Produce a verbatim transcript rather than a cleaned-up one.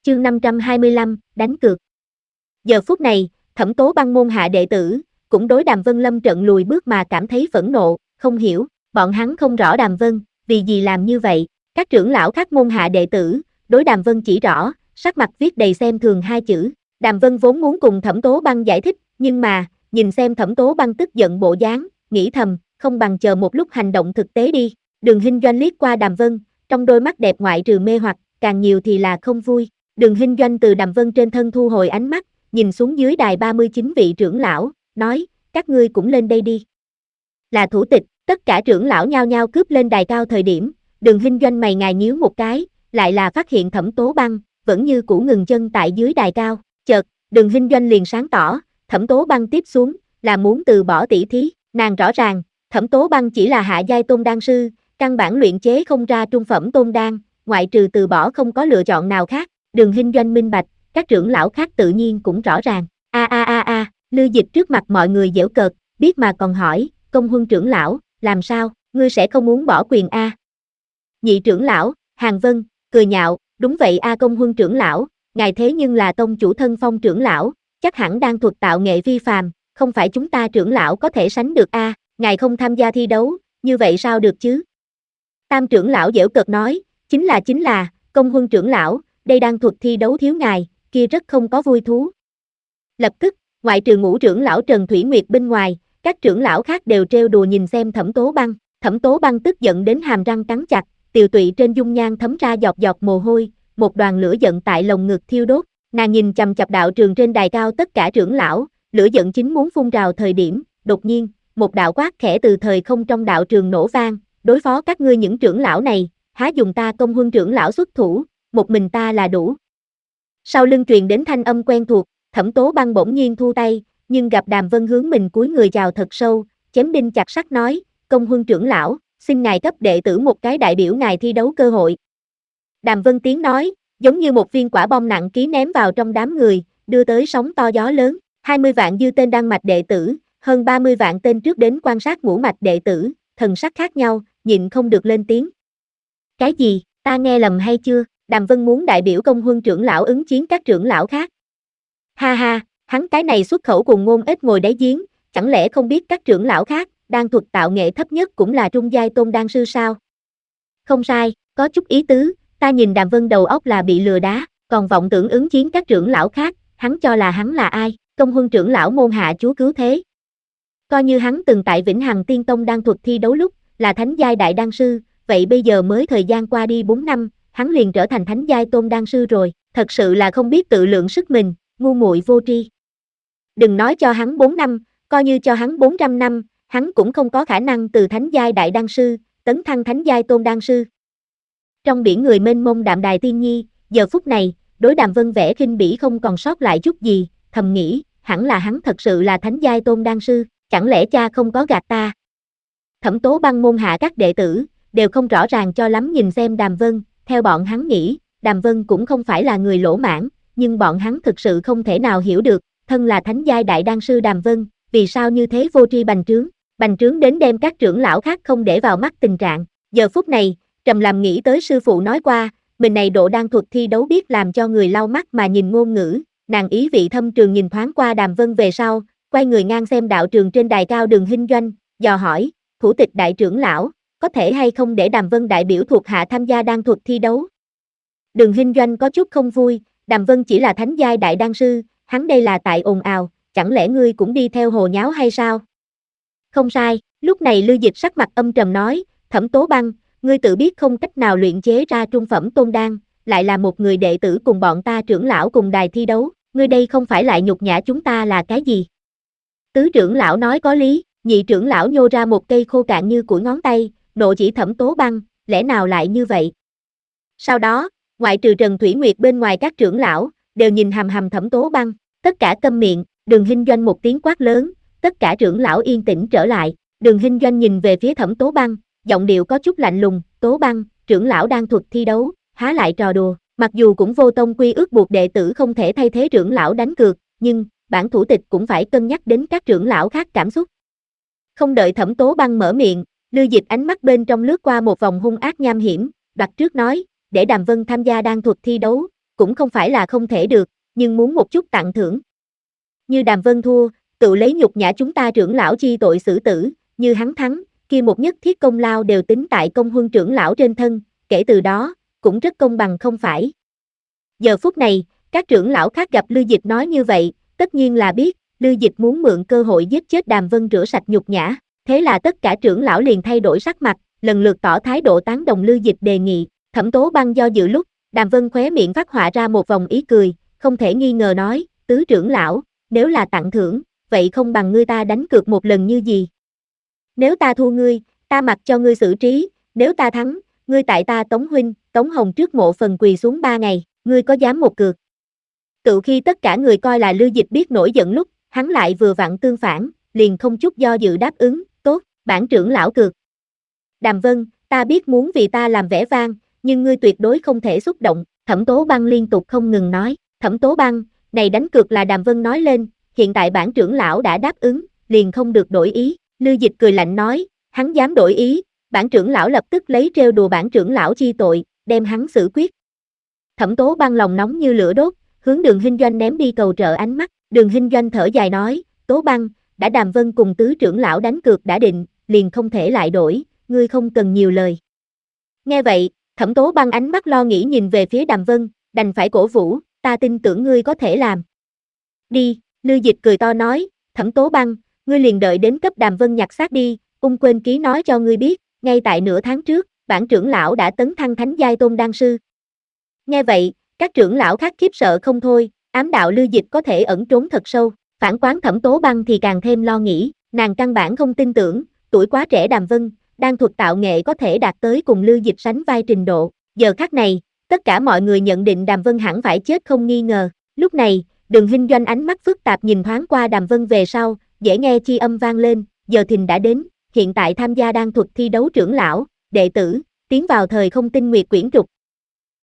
Chương năm trăm hai mươi lăm, đánh cược. Giờ phút này, Thẩm Tố Băng môn hạ đệ tử, cũng đối Đàm Vân lâm trận lùi bước mà cảm thấy phẫn nộ, không hiểu, bọn hắn không rõ Đàm Vân, vì gì làm như vậy. Các trưởng lão khác môn hạ đệ tử, đối Đàm Vân chỉ rõ, sắc mặt viết đầy xem thường hai chữ. Đàm Vân vốn muốn cùng Thẩm Tố Băng giải thích, nhưng mà, nhìn xem Thẩm Tố Băng tức giận bộ dáng, nghĩ thầm, không bằng chờ một lúc hành động thực tế đi. Đường Hinh Doanh liếc qua Đàm Vân, trong đôi mắt đẹp ngoại trừ mê hoặc, càng nhiều thì là không vui. Đường Hinh Doanh từ Đàm Vân trên thân thu hồi ánh mắt, nhìn xuống dưới đài ba mươi chín vị trưởng lão, nói, các ngươi cũng lên đây đi. Là thủ tịch, tất cả trưởng lão nhao nhao cướp lên đài cao thời điểm, Đường Hinh Doanh mày ngài nhíu một cái, lại là phát hiện Thẩm Tố Băng, vẫn như cũ ngừng chân tại dưới đài cao. Chợt, Đường Hinh Doanh liền sáng tỏ, Thẩm Tố Băng tiếp xuống, là muốn từ bỏ tỷ thí, nàng rõ ràng, Thẩm Tố Băng chỉ là hạ giai tôn đan sư, căn bản luyện chế không ra trung phẩm tôn đan, ngoại trừ từ bỏ không có lựa chọn nào khác. Đường Hinh Doanh minh bạch, các trưởng lão khác tự nhiên cũng rõ ràng. A a a a, Lư Dịch trước mặt mọi người giễu cợt, biết mà còn hỏi, Công Huân trưởng lão, làm sao, ngươi sẽ không muốn bỏ quyền a? Nhị trưởng lão, Hàn Vân, cười nhạo, đúng vậy a Công Huân trưởng lão, ngài thế nhưng là tông chủ thân phong trưởng lão, chắc hẳn đang thuật tạo nghệ vi phàm, không phải chúng ta trưởng lão có thể sánh được a, ngài không tham gia thi đấu, như vậy sao được chứ? Tam trưởng lão giễu cợt nói, chính là chính là, Công Huân trưởng lão, đây đang thuật thi đấu thiếu ngài, kia rất không có vui thú. Lập tức, ngoại trừ ngũ trưởng lão Trần Thủy Nguyệt bên ngoài, các trưởng lão khác đều trêu đùa nhìn xem Thẩm Tố Băng. Thẩm Tố Băng tức giận đến hàm răng cắn chặt, tiều tụy trên dung nhan thấm ra giọt giọt mồ hôi, một đoàn lửa giận tại lồng ngực thiêu đốt. Nàng nhìn chằm chằm đạo trường trên đài cao tất cả trưởng lão, lửa giận chính muốn phun trào thời điểm, đột nhiên, một đạo quát khẽ từ thời không trong đạo trường nổ vang, đối phó các ngươi những trưởng lão này, há dùng ta Công Huân trưởng lão xuất thủ, một mình ta là đủ. Sau lưng truyền đến thanh âm quen thuộc, Thẩm Tố Băng bỗng nhiên thu tay, nhưng gặp Đàm Vân hướng mình cúi người chào thật sâu, chém đinh chặt sắt nói, Công Huân trưởng lão, xin ngài cấp đệ tử một cái đại biểu ngài thi đấu cơ hội. Đàm Vân tiếng nói, giống như một viên quả bom nặng ký ném vào trong đám người, đưa tới sóng to gió lớn, hai mươi vạn dư tên đăng mạch đệ tử, hơn ba mươi vạn tên trước đến quan sát ngũ mạch đệ tử, thần sắc khác nhau, nhịn không được lên tiếng. Cái gì, ta nghe lầm hay chưa? Đàm Vân muốn đại biểu Công Huân trưởng lão ứng chiến các trưởng lão khác. Ha ha, hắn cái này xuất khẩu cùng ngôn ít ngồi đáy giếng, chẳng lẽ không biết các trưởng lão khác, đan thuật tạo nghệ thấp nhất cũng là trung giai tôn đan sư sao? Không sai, có chút ý tứ, ta nhìn Đàm Vân đầu óc là bị lừa đá, còn vọng tưởng ứng chiến các trưởng lão khác, hắn cho là hắn là ai? Công Huân trưởng lão môn hạ chúa cứu thế. Coi như hắn từng tại Vĩnh Hằng Tiên Tông đan thuật thi đấu lúc, là thánh giai đại đan sư, vậy bây giờ mới thời gian qua đi bốn năm, hắn liền trở thành thánh giai tôn đan sư rồi, thật sự là không biết tự lượng sức mình, ngu muội vô tri. Đừng nói cho hắn bốn năm, coi như cho hắn bốn trăm năm, hắn cũng không có khả năng từ thánh giai đại đan sư, tấn thăng thánh giai tôn đan sư. Trong biển người mênh mông Đạm Đài Tiên Nhi, giờ phút này, đối Đàm Vân vẻ khinh bỉ không còn sót lại chút gì, thầm nghĩ, hẳn là hắn thật sự là thánh giai tôn đan sư, chẳng lẽ cha không có gạt ta. Thẩm Tố Băng môn hạ các đệ tử, đều không rõ ràng cho lắm nhìn xem Đàm Vân, theo bọn hắn nghĩ, Đàm Vân cũng không phải là người lỗ mãn, nhưng bọn hắn thực sự không thể nào hiểu được, thân là thánh giai đại đan sư Đàm Vân, vì sao như thế vô tri bành trướng, bành trướng đến đem các trưởng lão khác không để vào mắt tình trạng. Giờ phút này, trầm làm nghĩ tới sư phụ nói qua, mình này độ đan thuật thi đấu biết làm cho người lau mắt mà nhìn ngôn ngữ, nàng ý vị thâm trường nhìn thoáng qua Đàm Vân về sau, quay người ngang xem đạo trường trên đài cao Đường Hinh Doanh, dò hỏi, thủ tịch đại trưởng lão, có thể hay không để Đàm Vân đại biểu thuộc hạ tham gia đan thuật thi đấu? Đường Hinh Doanh có chút không vui, Đàm Vân chỉ là thánh giai đại đan sư, hắn đây là tại ồn ào, chẳng lẽ ngươi cũng đi theo hồ nháo hay sao? Không sai, lúc này Lư Dịch sắc mặt âm trầm nói, Thẩm Tố Băng, ngươi tự biết không cách nào luyện chế ra trung phẩm tôn đan, lại là một người đệ tử cùng bọn ta trưởng lão cùng đài thi đấu, ngươi đây không phải lại nhục nhã chúng ta là cái gì? Tứ trưởng lão nói có lý, nhị trưởng lão nhô ra một cây khô cạn như củi ngón tay, nộ chỉ Thẩm Tố Băng, lẽ nào lại như vậy? Sau đó, ngoại trừ Trần Thủy Nguyệt bên ngoài các trưởng lão, đều nhìn hằm hằm Thẩm Tố Băng, tất cả câm miệng, Đường Hinh Doanh một tiếng quát lớn, tất cả trưởng lão yên tĩnh trở lại, Đường Hinh Doanh nhìn về phía Thẩm Tố Băng, giọng điệu có chút lạnh lùng, Tố Băng, trưởng lão đang thuật thi đấu, há lại trò đùa, mặc dù cũng vô tông quy ước buộc đệ tử không thể thay thế trưởng lão đánh cược, nhưng, bản thủ tịch cũng phải cân nhắc đến các trưởng lão khác cảm xúc. Không đợi Thẩm Tố Băng mở miệng, Lư Dịch ánh mắt bên trong lướt qua một vòng hung ác nham hiểm, đoạt trước nói, để Đàm Vân tham gia đan thuật thi đấu, cũng không phải là không thể được, nhưng muốn một chút tặng thưởng. Như Đàm Vân thua, tự lấy nhục nhã chúng ta trưởng lão chi tội xử tử, như hắn thắng, kia một nhất thiết công lao đều tính tại công huân trưởng lão trên thân, kể từ đó, cũng rất công bằng không phải. Giờ phút này, các trưởng lão khác gặp Lưu Dịch nói như vậy, tất nhiên là biết, Lưu Dịch muốn mượn cơ hội giết chết Đàm Vân rửa sạch nhục nhã, thế là tất cả trưởng lão liền thay đổi sắc mặt, lần lượt tỏ thái độ tán đồng Lưu Dịch đề nghị. Thẩm Tố Băng do dự lúc, Đàm Vân khóe miệng phát họa ra một vòng ý cười, không thể nghi ngờ nói, tứ trưởng lão, nếu là tặng thưởng, vậy không bằng ngươi ta đánh cược một lần như gì. Nếu ta thua ngươi, ta mặc cho ngươi xử trí, nếu ta thắng, ngươi tại ta Tống huynh, Tống Hồng trước mộ phần quỳ xuống ba ngày, ngươi có dám một cược? Tự khi tất cả người coi là Lưu Dịch biết nổi giận lúc, hắn lại vừa vặn tương phản, liền không chút do dự đáp ứng, tốt, bản trưởng lão cược. Đàm Vân, ta biết muốn vì ta làm vẻ vang, nhưng ngươi tuyệt đối không thể xúc động, Thẩm Tố Băng liên tục không ngừng nói, Thẩm Tố Băng, này đánh cược là Đàm Vân nói lên, hiện tại bản trưởng lão đã đáp ứng, liền không được đổi ý, Lưu Dịch cười lạnh nói, hắn dám đổi ý, bản trưởng lão lập tức lấy trêu đùa bản trưởng lão chi tội, đem hắn xử quyết. Thẩm Tố Băng lòng nóng như lửa đốt, hướng Đường Hinh Doanh ném đi cầu trợ ánh mắt, Đường Hinh Doanh thở dài nói, Tố Băng, đã Đàm Vân cùng tứ trưởng lão đánh cược đã định, liền không thể lại đổi, ngươi không cần nhiều lời. Nghe vậy, Thẩm Tố Băng ánh mắt lo nghĩ nhìn về phía Đàm Vân, đành phải cổ vũ, ta tin tưởng ngươi có thể làm. Đi, Lưu Dịch cười to nói, Thẩm Tố Băng, ngươi liền đợi đến cấp Đàm Vân nhặt xác đi, ung quên ký nói cho ngươi biết, ngay tại nửa tháng trước, bản trưởng lão đã tấn thăng thánh giai tôn đan sư. Nghe vậy, các trưởng lão khác khiếp sợ không thôi, ám đạo Lưu Dịch có thể ẩn trốn thật sâu, phản quán Thẩm Tố Băng thì càng thêm lo nghĩ, nàng căn bản không tin tưởng, tuổi quá trẻ Đàm Vân, đan thuật tạo nghệ có thể đạt tới cùng Lưu Dịch sánh vai trình độ, giờ khắc này, tất cả mọi người nhận định Đàm Vân hẳn phải chết không nghi ngờ, lúc này, Đường Hinh Doanh ánh mắt phức tạp nhìn thoáng qua Đàm Vân về sau, dễ nghe chi âm vang lên, giờ thìn đã đến, hiện tại tham gia đan thuật thi đấu trưởng lão, đệ tử, tiến vào thời không tinh nguyệt quyển trục,